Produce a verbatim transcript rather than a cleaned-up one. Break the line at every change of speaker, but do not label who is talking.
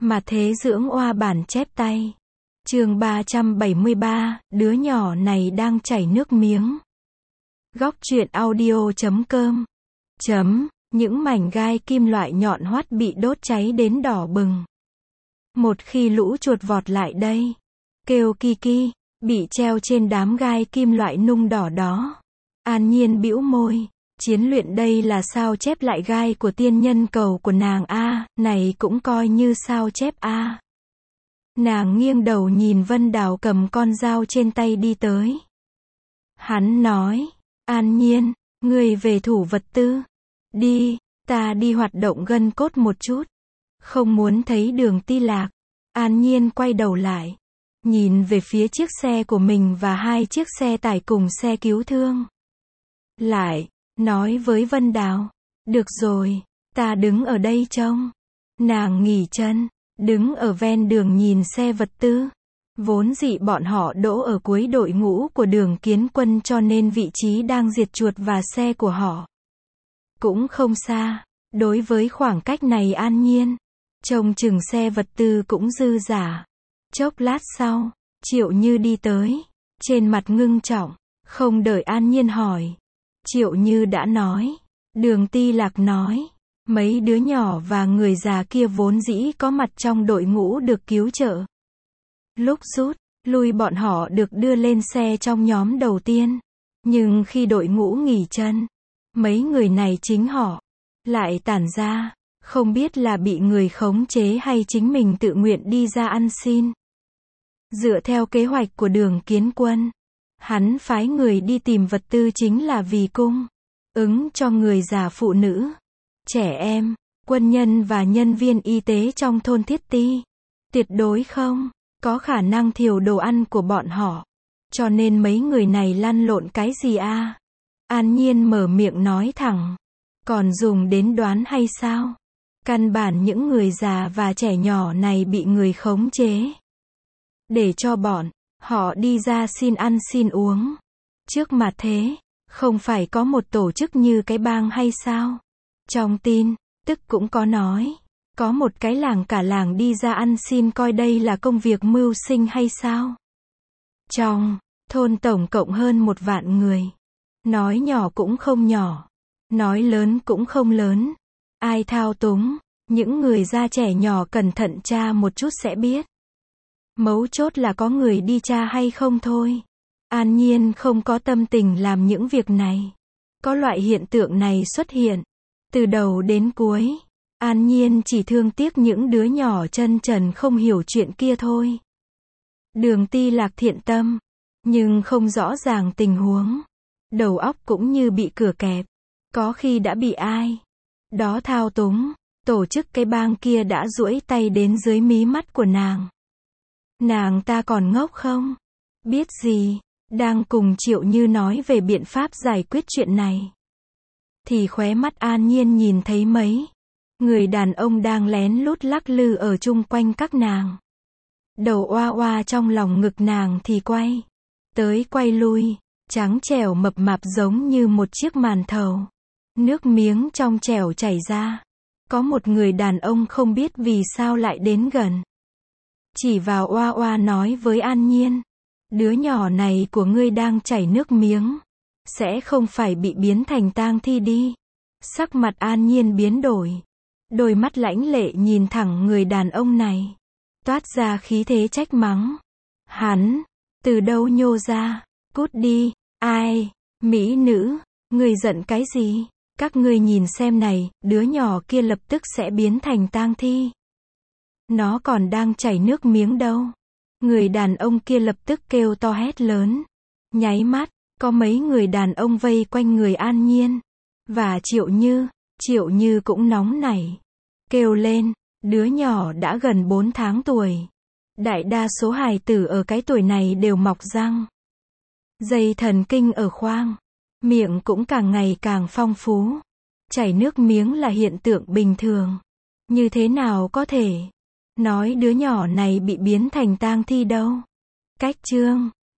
Mà thế dưỡng oa bản chép tay. Chương ba trăm bảy mươi ba, đứa nhỏ này đang chảy nước miếng. Góc truyện audio chấm com. Chấm, những mảnh gai kim loại nhọn hoắt bị đốt cháy đến đỏ bừng. Một khi lũ chuột vọt lại đây, kêu Kiki, bị treo trên đám gai kim loại nung đỏ đó. An Nhiên bĩu môi, chiến luyện đây là sao chép lại gai của tiên nhân cầu của nàng a, này cũng coi như sao chép a. Nàng nghiêng đầu nhìn Vân Đào cầm con dao trên tay đi tới. Hắn nói, An Nhiên, ngươi về thủ vật tư. Đi, ta đi hoạt động gân cốt một chút. Không muốn thấy Đường Ti Lạc. An Nhiên quay đầu lại, nhìn về phía chiếc xe của mình và hai chiếc xe tải cùng xe cứu thương. Lại, nói với Vân Đào, được rồi, ta đứng ở đây trông. Nàng nghỉ chân, đứng ở ven đường nhìn xe vật tư. Vốn dĩ bọn họ đỗ ở cuối đội ngũ của Đường Kiến Quân cho nên vị trí đang diệt chuột và xe của họ cũng không xa. Đối với khoảng cách này An Nhiên, trông chừng xe vật tư cũng dư dả. Chốc lát sau, Triệu Như đi tới, trên mặt ngưng trọng, không đợi An Nhiên hỏi. Triệu Như đã nói, Đường Ti Lạc nói, mấy đứa nhỏ và người già kia vốn dĩ có mặt trong đội ngũ được cứu trợ. Lúc rút lui bọn họ được đưa lên xe trong nhóm đầu tiên. Nhưng khi đội ngũ nghỉ chân, mấy người này chính họ lại tản ra, không biết là bị người khống chế hay chính mình tự nguyện đi ra ăn xin. Dựa theo kế hoạch của Đường Kiến Quân, hắn phái người đi tìm vật tư chính là vì cung ứng cho người già, phụ nữ, trẻ em, quân nhân và nhân viên y tế trong thôn Thiết Ti. Tuyệt đối không có khả năng thiểu đồ ăn của bọn họ. Cho nên mấy người này lăn lộn cái gì a? À? An Nhiên mở miệng nói thẳng. Còn dùng đến đoán hay sao? Căn bản những người già và trẻ nhỏ này bị người khống chế, để cho bọn họ đi ra xin ăn xin uống. Trước mặt thế, không phải có một tổ chức như cái bang hay sao? Trong tin tức cũng có nói, có một cái làng cả làng đi ra ăn xin, coi đây là công việc mưu sinh hay sao? Trong thôn tổng cộng hơn một vạn người. Nói nhỏ cũng không nhỏ, nói lớn cũng không lớn. Ai thao túng? Những người da trẻ nhỏ cẩn thận tra một chút sẽ biết. Mấu chốt là có người đi tra hay không thôi. An Nhiên không có tâm tình làm những việc này. Có loại hiện tượng này xuất hiện từ đầu đến cuối, An Nhiên chỉ thương tiếc những đứa nhỏ chân trần không hiểu chuyện kia thôi. Đường Ti Lạc thiện tâm, nhưng không rõ ràng tình huống. Đầu óc cũng như bị cửa kẹp. Có khi đã bị ai đó thao túng, tổ chức cái bang kia đã duỗi tay đến dưới mí mắt của nàng. Nàng ta còn ngốc không? Biết gì? Đang cùng Triệu Như nói về biện pháp giải quyết chuyện này, thì khóe mắt An Nhiên nhìn thấy mấy người đàn ông đang lén lút lắc lư ở chung quanh các nàng. Đầu oa oa trong lòng ngực nàng thì quay tới quay lui, trắng trẻo mập mạp giống như một chiếc màn thầu. Nước miếng trong trẻo chảy ra. Có một người đàn ông không biết vì sao lại đến gần, chỉ vào oa oa nói với An Nhiên, đứa nhỏ này của ngươi đang chảy nước miếng, sẽ không phải bị biến thành tang thi đi. Sắc mặt An Nhiên biến đổi, đôi mắt lãnh lệ nhìn thẳng người đàn ông này, toát ra khí thế trách mắng. Hắn từ đâu nhô ra? Cút đi. Ai? Mỹ nữ, ngươi giận cái gì? Các ngươi nhìn xem này, đứa nhỏ kia lập tức sẽ biến thành tang thi. Nó còn đang chảy nước miếng đâu. Người đàn ông kia lập tức kêu to hét lớn. Nháy mắt, có mấy người đàn ông vây quanh người An Nhiên và Triệu Như. Triệu Như cũng nóng nảy, kêu lên, đứa nhỏ đã gần bốn tháng tuổi. Đại đa số hài tử ở cái tuổi này đều mọc răng, dây thần kinh ở khoang, miệng cũng càng ngày càng phong phú. Chảy nước miếng là hiện tượng bình thường. Như thế nào có thể nói đứa nhỏ này bị biến thành tang thi đâu? Cách chương